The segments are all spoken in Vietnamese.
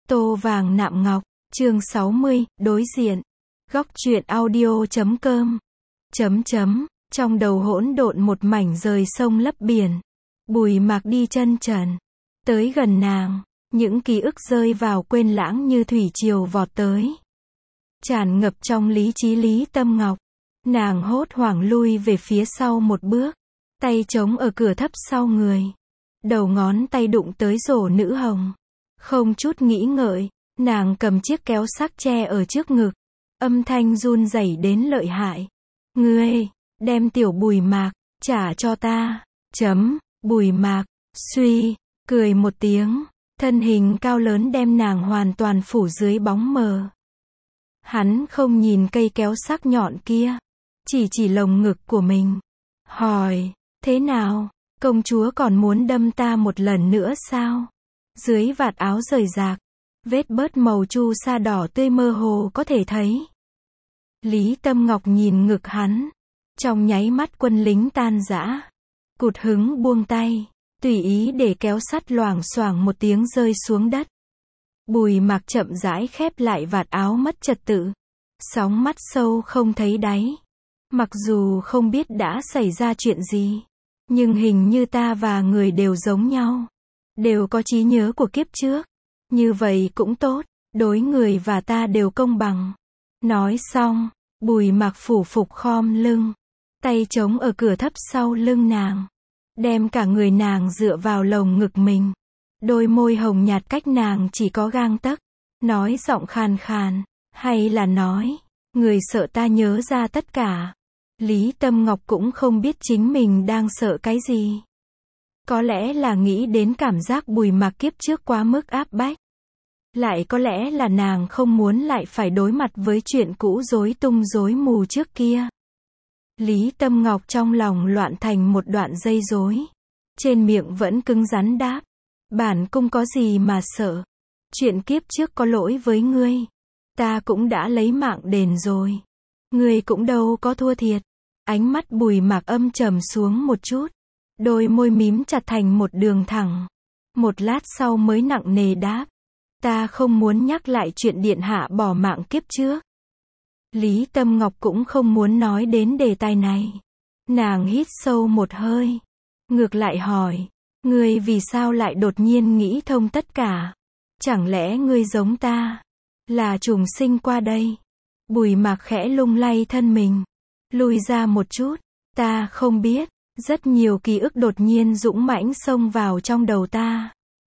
Tô vàng nạm ngọc, chương 60, đối diện. Góc truyện audio.com. Trong đầu hỗn độn một mảnh rời sông lấp biển. Bùi Mạc đi chân trần. Tới gần nàng, những ký ức rơi vào quên lãng như thủy triều vọt tới. Tràn ngập trong lý trí Lý Tâm Ngọc. Nàng hốt hoảng lui về phía sau một bước. Tay chống ở cửa thấp sau người. Đầu ngón tay đụng tới rổ nữ hồng. Không chút nghĩ ngợi, nàng cầm chiếc kéo sắc tre ở trước ngực. Âm thanh run rẩy đến lợi hại. Ngươi, đem tiểu Bùi Mạc, trả cho ta. Bùi Mạc, suy, cười một tiếng. Thân hình cao lớn đem nàng hoàn toàn phủ dưới bóng mờ. Hắn không nhìn cây kéo sắc nhọn kia. Chỉ lồng ngực của mình. Hỏi, thế nào, công chúa còn muốn đâm ta một lần nữa sao? Dưới vạt áo rời rạc, vết bớt màu chu sa đỏ tươi mơ hồ có thể thấy. Lý Tâm Ngọc nhìn ngực hắn. Trong nháy mắt quân lính tan rã. Cụt hứng buông tay. Tùy ý để kéo sắt loảng xoảng một tiếng rơi xuống đất. Bùi Mạc chậm rãi khép lại vạt áo mất trật tự. Sóng mắt sâu không thấy đáy. Mặc dù không biết đã xảy ra chuyện gì. Nhưng hình như ta và người đều giống nhau. Đều có trí nhớ của kiếp trước. Như vậy cũng tốt. Đối người và ta đều công bằng. Nói xong, Bùi Mạc phủ phục khom lưng. Tay chống ở cửa thấp sau lưng nàng. Đem cả người nàng dựa vào lồng ngực mình. Đôi môi hồng nhạt cách nàng chỉ có gang tấc. Nói giọng khàn khàn. Hay là nói, người sợ ta nhớ ra tất cả. Lý Tâm Ngọc cũng không biết chính mình đang sợ cái gì. Có lẽ là nghĩ đến cảm giác Bùi Mạc kiếp trước quá mức áp bách. Lại có lẽ là nàng không muốn lại phải đối mặt với chuyện cũ rối tung rối mù trước kia. Lý Tâm Ngọc trong lòng loạn thành một đoạn dây rối. Trên miệng vẫn cứng rắn đáp. Bản cung có gì mà sợ. Chuyện kiếp trước có lỗi với ngươi. Ta cũng đã lấy mạng đền rồi. Ngươi cũng đâu có thua thiệt. Ánh mắt Bùi Mạc âm trầm xuống một chút. Đôi môi mím chặt thành một đường thẳng. Một lát sau mới nặng nề đáp. Ta không muốn nhắc lại chuyện điện hạ bỏ mạng kiếp trước. Lý Tâm Ngọc cũng không muốn nói đến đề tài này. Nàng hít sâu một hơi. Ngược lại hỏi. Ngươi vì sao lại đột nhiên nghĩ thông tất cả? Chẳng lẽ ngươi giống ta? Là trùng sinh qua đây? Bùi Mạc khẽ lung lay thân mình. Lùi ra một chút. Ta không biết. Rất nhiều ký ức đột nhiên dũng mãnh xông vào trong đầu ta.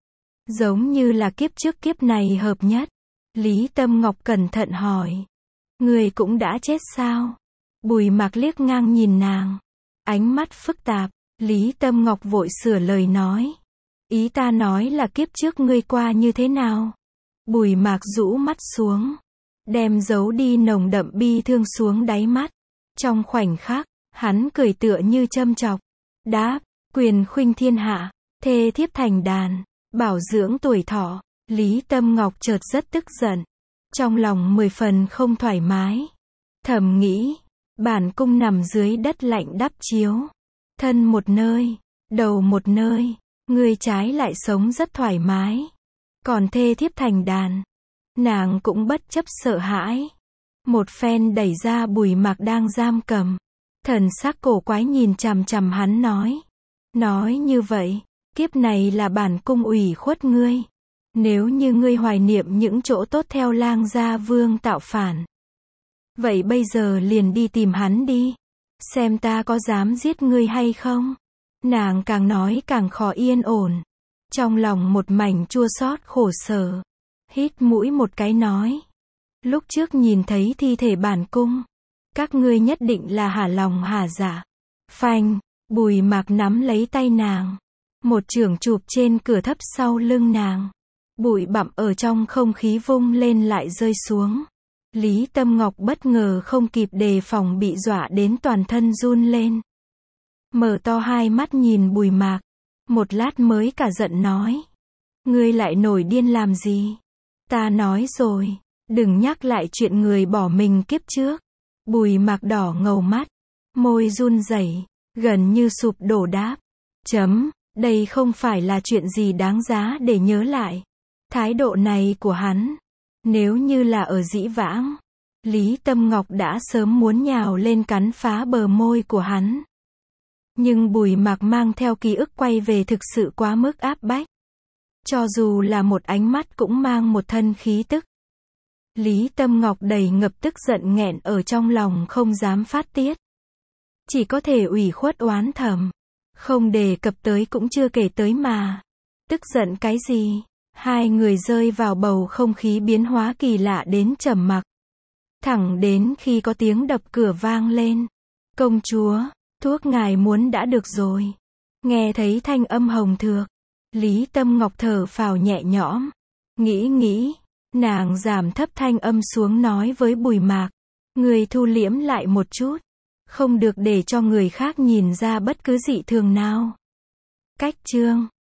Giống như là kiếp trước kiếp này hợp nhất. Lý Tâm Ngọc cẩn thận hỏi. Người cũng đã chết sao? Bùi Mạc liếc ngang nhìn nàng. Ánh mắt phức tạp. Lý Tâm Ngọc vội sửa lời nói. Ý ta nói là kiếp trước ngươi qua như thế nào? Bùi Mạc rũ mắt xuống. Đem giấu đi nồng đậm bi thương xuống đáy mắt. Trong khoảnh khắc, hắn cười tựa như châm chọc. Đáp, quyền khuynh thiên hạ, thê thiếp thành đàn, bảo dưỡng tuổi thọ. Lý Tâm Ngọc chợt rất tức giận. Trong lòng 10 phần không thoải mái. Thầm nghĩ, bản cung nằm dưới đất lạnh đắp chiếu. Thân một nơi, đầu một nơi, người trái lại sống rất thoải mái. Còn thê thiếp thành đàn. Nàng cũng bất chấp sợ hãi. Một phen đẩy ra Bùi Mạc đang giam cầm. Thần sắc cổ quái nhìn chằm chằm hắn nói. Nói như vậy, kiếp này là bản cung ủy khuất ngươi. Nếu như ngươi hoài niệm những chỗ tốt theo Lang Gia Vương tạo phản. Vậy bây giờ liền đi tìm hắn đi. Xem ta có dám giết ngươi hay không? Nàng càng nói càng khó yên ổn. Trong lòng một mảnh chua xót khổ sở. Hít mũi một cái nói. Lúc trước nhìn thấy thi thể bản cung. Các ngươi nhất định là hả lòng hả dạ. Phanh, Bùi Mạc nắm lấy tay nàng. Một chưởng chụp trên cửa thấp sau lưng nàng. Bụi bặm ở trong không khí vung lên lại rơi xuống. Lý Tâm Ngọc bất ngờ không kịp đề phòng bị dọa đến toàn thân run lên. Mở to hai mắt nhìn Bùi Mạc. Một lát mới cả giận nói. Ngươi lại nổi điên làm gì? Ta nói rồi, đừng nhắc lại chuyện người bỏ mình kiếp trước. Bùi Mạc đỏ ngầu mắt. Môi run rẩy, gần như sụp đổ đáp. Đây không phải là chuyện gì đáng giá để nhớ lại. Thái độ này của hắn, nếu như là ở dĩ vãng, Lý Tâm Ngọc đã sớm muốn nhào lên cắn phá bờ môi của hắn. Nhưng Bùi Mạc mang theo ký ức quay về thực sự quá mức áp bách. Cho dù là một ánh mắt cũng mang một thân khí tức. Lý Tâm Ngọc đầy ngập tức giận nghẹn ở trong lòng không dám phát tiết. Chỉ có thể ủy khuất oán thầm. Không đề cập tới cũng chưa kể tới mà. Tức giận cái gì? Hai người rơi vào bầu không khí biến hóa kỳ lạ đến trầm mặc. Thẳng đến khi có tiếng đập cửa vang lên. Công chúa, thuốc ngài muốn đã được rồi. Nghe thấy thanh âm hồng thược. Lý Tâm Ngọc thở phào nhẹ nhõm. Nghĩ, nàng giảm thấp thanh âm xuống nói với Bùi Mạc. Người thu liễm lại một chút. Không được để cho người khác nhìn ra bất cứ dị thường nào. Cách chương